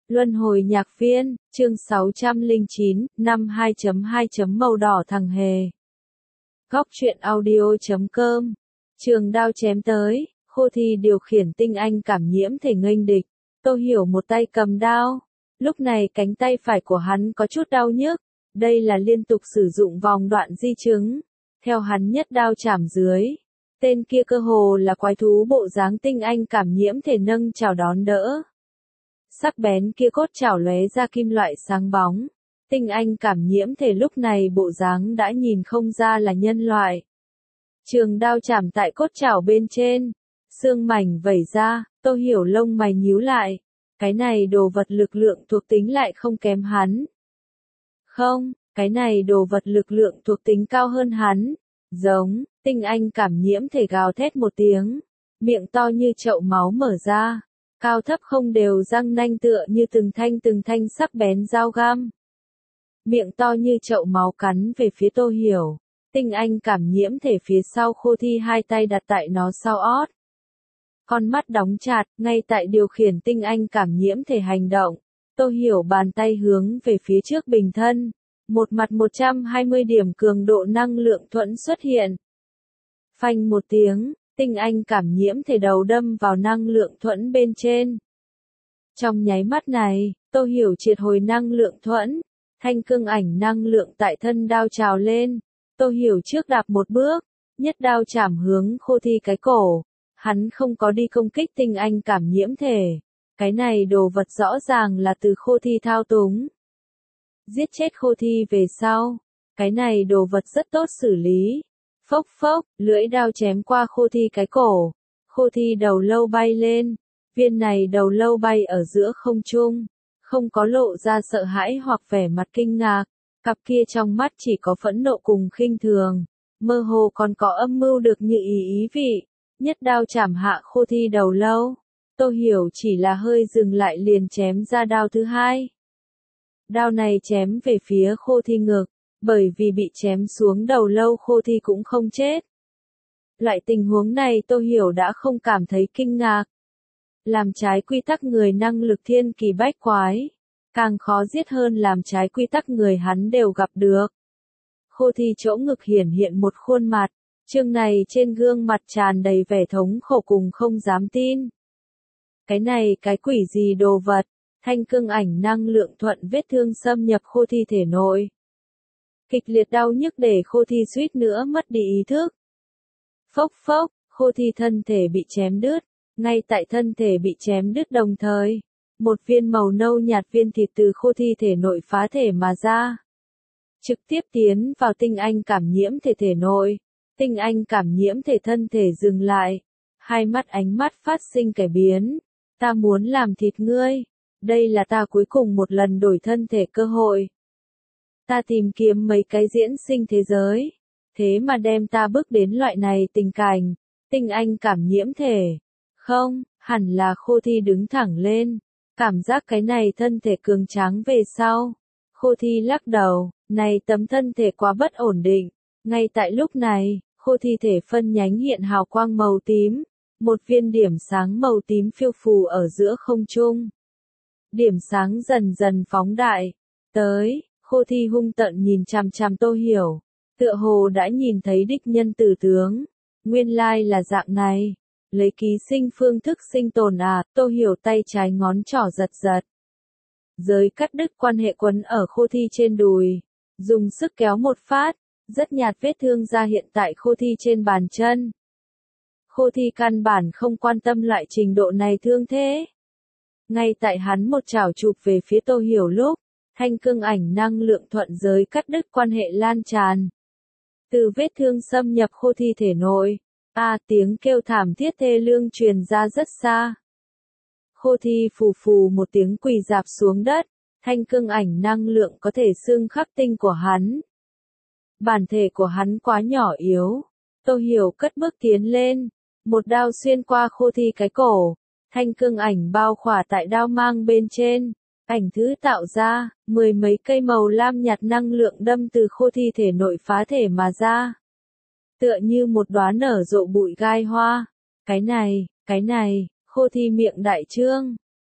Luân hồi nhạc viên, chương 609, năm 2.2. Màu đỏ thằng hề. Góc truyện audio.com. Trường đao chém tới, Khô Thi điều khiển tinh anh cảm nhiễm thể nghênh địch. Tô Hiểu một tay cầm đao. Lúc này cánh tay phải của hắn có chút đau nhức. Đây là liên tục sử dụng vòng đoạn di chứng. Theo hắn nhất đao chảm dưới. Tên kia cơ hồ là quái thú bộ dáng tinh anh cảm nhiễm thể nâng chào đón đỡ. Sắc bén kia cốt chảo lóe ra kim loại sáng bóng. Tinh anh cảm nhiễm thể lúc này bộ dáng đã nhìn không ra là nhân loại. Trường đao chạm tại cốt chảo bên trên. Xương mảnh vẩy ra, Tô Hiểu lông mày nhíu lại. Cái này đồ vật lực lượng thuộc tính lại không kém hắn. Không, cái này đồ vật lực lượng thuộc tính cao hơn hắn. Giống, tinh anh cảm nhiễm thể gào thét một tiếng. Miệng to như chậu máu mở ra. Cao thấp không đều răng nanh tựa như từng thanh sắc bén dao găm. Miệng to như chậu máu cắn về phía Tô Hiểu. Tinh anh cảm nhiễm thể phía sau Khô Thi hai tay đặt tại nó sau ót. Con mắt đóng chặt, ngay tại điều khiển tinh anh cảm nhiễm thể hành động. Tô Hiểu bàn tay hướng về phía trước bình thân. Một mặt 120 điểm cường độ năng lượng thuẫn xuất hiện. Phanh một tiếng. Tinh anh cảm nhiễm thể đầu đâm vào năng lượng thuẫn bên trên. Trong nháy mắt này, Tô Hiểu triệt hồi năng lượng thuẫn, thanh cương ảnh năng lượng tại thân đao trào lên. Tô Hiểu trước đạp một bước, nhất đao chảm hướng Khô Thi cái cổ. Hắn không có đi công kích tinh anh cảm nhiễm thể. Cái này đồ vật rõ ràng là từ Khô Thi thao túng. Giết chết Khô Thi về sau, cái này đồ vật rất tốt xử lý. Phốc phốc, lưỡi đao chém qua Khô Thi cái cổ. Khô Thi đầu lâu bay lên. Viên này đầu lâu bay ở giữa không trung. Không có lộ ra sợ hãi hoặc vẻ mặt kinh ngạc. Cặp kia trong mắt chỉ có phẫn nộ cùng khinh thường. Mơ hồ còn có âm mưu được như ý vị. Nhất đao chảm hạ Khô Thi đầu lâu. Tô Hiểu chỉ là hơi dừng lại liền chém ra đao thứ hai. Đao này chém về phía Khô Thi ngực. Bởi vì bị chém xuống đầu lâu Khô Thi cũng không chết. Loại tình huống này Tô Hiểu đã không cảm thấy kinh ngạc. Làm trái quy tắc người năng lực thiên kỳ bách quái. Càng khó giết hơn làm trái quy tắc người hắn đều gặp được. Khô Thi chỗ ngực hiển hiện một khuôn mặt. Chương này trên gương mặt tràn đầy vẻ thống khổ cùng không dám tin. Cái này cái quỷ gì đồ vật. Thanh cương ảnh năng lượng thuận vết thương xâm nhập Khô Thi thể nội. Kịch liệt đau nhức để Khô Thi suýt nữa mất đi ý thức. Phốc phốc, Khô Thi thân thể bị chém đứt. Ngay tại thân thể bị chém đứt đồng thời, một viên màu nâu nhạt viên thịt từ Khô Thi thể nội phá thể mà ra. Trực tiếp tiến vào tinh anh cảm nhiễm thể thể nội. Tinh anh cảm nhiễm thể thân thể dừng lại. Hai mắt ánh mắt phát sinh cải biến. Ta muốn làm thịt ngươi. Đây là ta cuối cùng một lần đổi thân thể cơ hội. Ta tìm kiếm mấy cái diễn sinh thế giới. Thế mà đem ta bước đến loại này tình cảnh. Tinh anh cảm nhiễm thể. Không, hẳn là Khô Thi đứng thẳng lên. Cảm giác cái này thân thể cường tráng về sau. Khô Thi lắc đầu. Này tấm thân thể quá bất ổn định. Ngay tại lúc này, Khô Thi thể phân nhánh hiện hào quang màu tím. Một viên điểm sáng màu tím phiêu phù ở giữa không trung. Điểm sáng dần dần phóng đại. Tới. Khô Thi hung tợn nhìn chằm chằm Tô Hiểu. Tựa hồ đã nhìn thấy địch nhân tử tướng. Nguyên lai là dạng này. Lấy ký sinh phương thức sinh tồn à. Tô Hiểu tay trái ngón trỏ giật giật. Giới cắt đứt quan hệ quấn ở Khô Thi trên đùi. Dùng sức kéo một phát. Rất nhạt vết thương ra hiện tại Khô Thi trên bàn chân. Khô Thi căn bản không quan tâm loại trình độ này thương thế. Ngay tại hắn một chảo chụp về phía Tô Hiểu lúc. Thanh cương ảnh năng lượng thuận giới cắt đứt quan hệ lan tràn. Từ vết thương xâm nhập Khô Thi thể nội. Tiếng kêu thảm thiết thê lương truyền ra rất xa. Khô Thi phù phù một tiếng quỳ rạp xuống đất. Thanh cương ảnh năng lượng có thể xương khắc tinh của hắn. Bản thể của hắn quá nhỏ yếu. Tô Hiểu cất bước tiến lên. Một đao xuyên qua Khô Thi cái cổ. Thanh cương ảnh bao khỏa tại đao mang bên trên. Ảnh thứ tạo ra, mười mấy cây màu lam nhạt năng lượng đâm từ Khô Thi thể nội phá thể mà ra. Tựa như một đóa nở rộ bụi gai hoa. Cái này, Khô Thi miệng đại trương.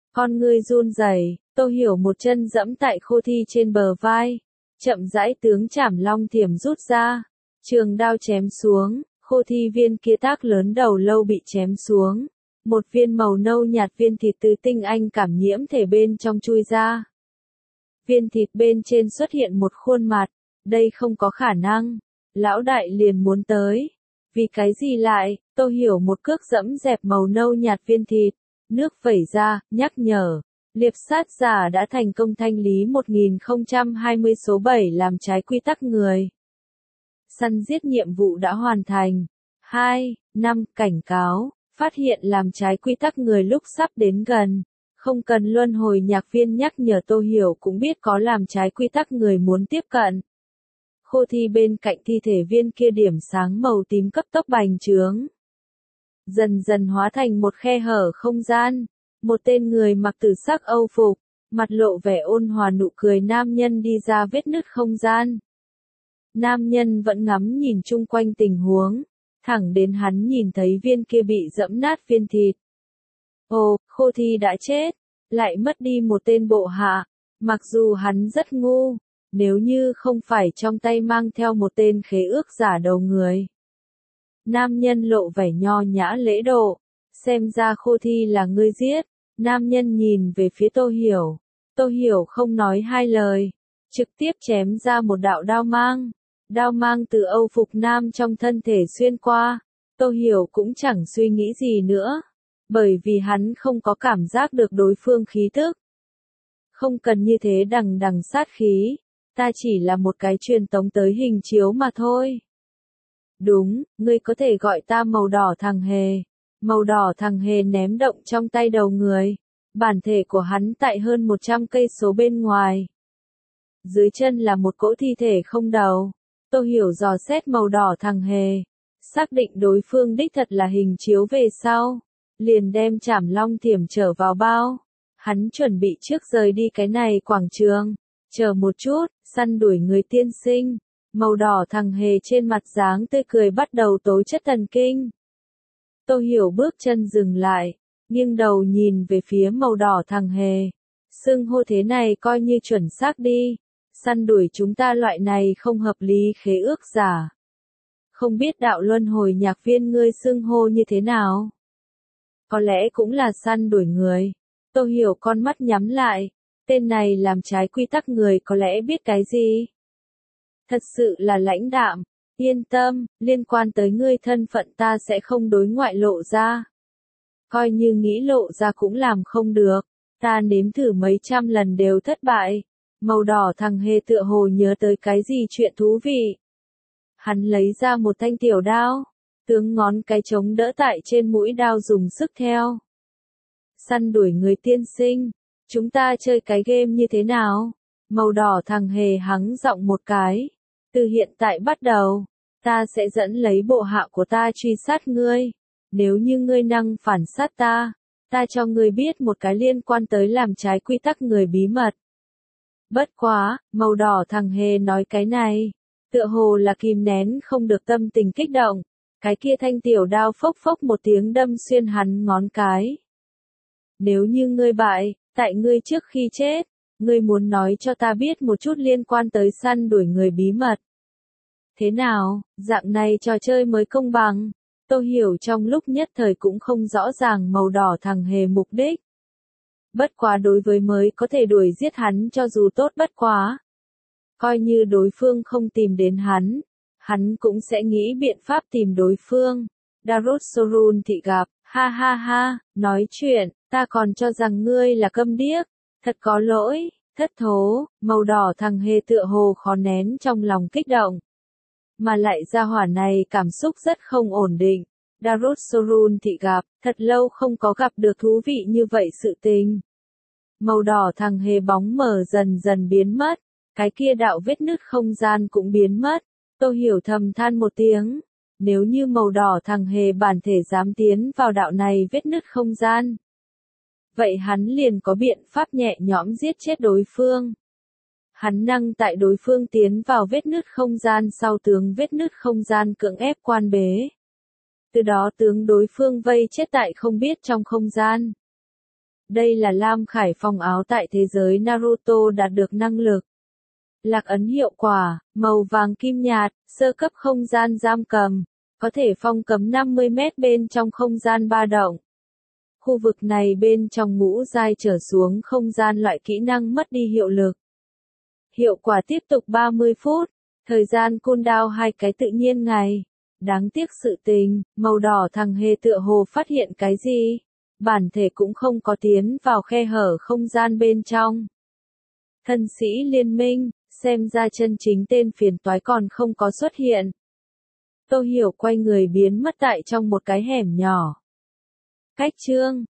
Con ngươi run rẩy, Tô Hiểu một chân dẫm tại Khô Thi trên bờ vai, chậm rãi tướng Trảm Long Thiểm rút ra, trường đao chém xuống, Khô Thi viên kia tác lớn đầu lâu bị chém xuống, một viên màu nâu nhạt viên thịt từ tinh anh cảm nhiễm thể bên trong chui ra. Viên thịt bên trên xuất hiện một khuôn mặt, đây không có khả năng, lão đại liền muốn tới. Vì cái gì lại, Tô Hiểu một cước dẫm dẹp màu nâu nhạt viên thịt, nước vẩy ra, nhắc nhở. Liệp sát giả đã thành công thanh lý 1020 số 7 làm trái quy tắc người. Săn giết nhiệm vụ đã hoàn thành. 2. 5. Cảnh cáo, phát hiện làm trái quy tắc người lúc sắp đến gần. Không cần luân hồi nhạc viên nhắc nhở Tô Hiểu cũng biết có làm trái quy tắc người muốn tiếp cận. Khô Thi bên cạnh thi thể viên kia điểm sáng màu tím cấp tốc bành trướng. Dần dần hóa thành một khe hở không gian. Một tên người mặc tử sắc Âu phục, mặt lộ vẻ ôn hòa nụ cười nam nhân đi ra vết nứt không gian. Nam nhân vẫn ngắm nhìn chung quanh tình huống, thẳng đến hắn nhìn thấy viên kia bị dẫm nát viên thịt. Ồ, Khô Thi đã chết, lại mất đi một tên bộ hạ, mặc dù hắn rất ngu, nếu như không phải trong tay mang theo một tên khế ước giả đầu người. Nam nhân lộ vẻ nho nhã lễ độ, xem ra Khô Thi là ngươi giết. Nam nhân nhìn về phía Tô Hiểu. Tô Hiểu không nói hai lời, trực tiếp chém ra một đạo đao mang. Đao mang từ Âu phục nam trong thân thể xuyên qua. Tô Hiểu cũng chẳng suy nghĩ gì nữa, bởi vì hắn không có cảm giác được đối phương khí tức. Không cần như thế đằng đằng sát khí, ta chỉ là một cái truyền tống tới hình chiếu mà thôi. Đúng, ngươi có thể gọi ta màu đỏ thằng hề. Màu đỏ thằng hề ném động trong tay đầu người. Bản thể của hắn tại hơn 100 cây số bên ngoài. Dưới chân là một cỗ thi thể không đầu. Tô Hiểu dò xét màu đỏ thằng hề. Xác định đối phương đích thật là hình chiếu về sau. Liền đem Trảm Long Thiểm trở vào bao. Hắn chuẩn bị trước rời đi cái này quảng trường. Chờ một chút, săn đuổi người tiên sinh. Màu đỏ thằng hề trên mặt dáng tươi cười bắt đầu tố chất thần kinh. Tô Hiểu bước chân dừng lại, nghiêng đầu nhìn về phía màu đỏ thằng hề. Xưng hô thế này coi như chuẩn xác đi. Săn đuổi chúng ta loại này không hợp lý khế ước giả. Không biết đạo luân hồi nhạc viên ngươi xưng hô như thế nào? Có lẽ cũng là săn đuổi người. Tô Hiểu con mắt nhắm lại. Tên này làm trái quy tắc người có lẽ biết cái gì? Thật sự là lãnh đạm. Yên tâm, liên quan tới ngươi thân phận ta sẽ không đối ngoại lộ ra. Coi như nghĩ lộ ra cũng làm không được. Ta nếm thử mấy trăm lần đều thất bại. Màu đỏ thằng hề tựa hồ nhớ tới cái gì chuyện thú vị. Hắn lấy ra một thanh tiểu đao. Tướng ngón cái chống đỡ tại trên mũi đao dùng sức theo. Săn đuổi người tiên sinh. Chúng ta chơi cái game như thế nào? Màu đỏ thằng hề hắng giọng một cái. Từ hiện tại bắt đầu, ta sẽ dẫn lấy bộ hạ của ta truy sát ngươi. Nếu như ngươi năng phản sát ta, ta cho ngươi biết một cái liên quan tới làm trái quy tắc người bí mật. Bất quá, màu đỏ thằng hề nói cái này, tựa hồ là kìm nén không được tâm tình kích động. Cái kia thanh tiểu đao phốc phốc một tiếng đâm xuyên hắn ngón cái. Nếu như ngươi bại, tại ngươi trước khi chết, ngươi muốn nói cho ta biết một chút liên quan tới săn đuổi người bí mật. Thế nào, dạng này trò chơi mới công bằng. Tô Hiểu trong lúc nhất thời cũng không rõ ràng màu đỏ thằng hề mục đích. Bất quá đối với mới có thể đuổi giết hắn cho dù tốt bất quá. Coi như đối phương không tìm đến hắn cũng sẽ nghĩ biện pháp tìm đối phương. Darut Sorun thị gặp, ha ha ha, nói chuyện, ta còn cho rằng ngươi là câm điếc, thật có lỗi, thất thố, màu đỏ thằng hề tựa hồ khó nén trong lòng kích động. Mà lại gia hỏa này cảm xúc rất không ổn định. Darut Sorun thị gặp, thật lâu không có gặp được thú vị như vậy sự tình. Màu đỏ thằng hề bóng mờ dần dần biến mất, cái kia đạo vết nứt không gian cũng biến mất. Tô Hiểu thầm than một tiếng, nếu như màu đỏ thằng hề bản thể dám tiến vào đạo này vết nứt không gian. Vậy hắn liền có biện pháp nhẹ nhõm giết chết đối phương. Hắn năng tại đối phương tiến vào vết nứt không gian sau tướng vết nứt không gian cưỡng ép quan bế. Từ đó tướng đối phương vây chết tại không biết trong không gian. Đây là Lam Khải Phong áo tại thế giới Naruto đạt được năng lực. Lạc ấn hiệu quả, màu vàng kim nhạt, sơ cấp không gian giam cầm, có thể phong cấm 50 mét bên trong không gian ba động. Khu vực này bên trong ngũ giai trở xuống không gian loại kỹ năng mất đi hiệu lực. Hiệu quả tiếp tục 30 phút, thời gian cooldown 2 cái tự nhiên ngày. Đáng tiếc sự tình, màu đỏ thằng hề tựa hồ phát hiện cái gì. Bản thể cũng không có tiến vào khe hở không gian bên trong. Thân sĩ liên minh, xem ra chân chính tên phiền toái còn không có xuất hiện. Tô Hiểu quay người biến mất tại trong một cái hẻm nhỏ. Cách chương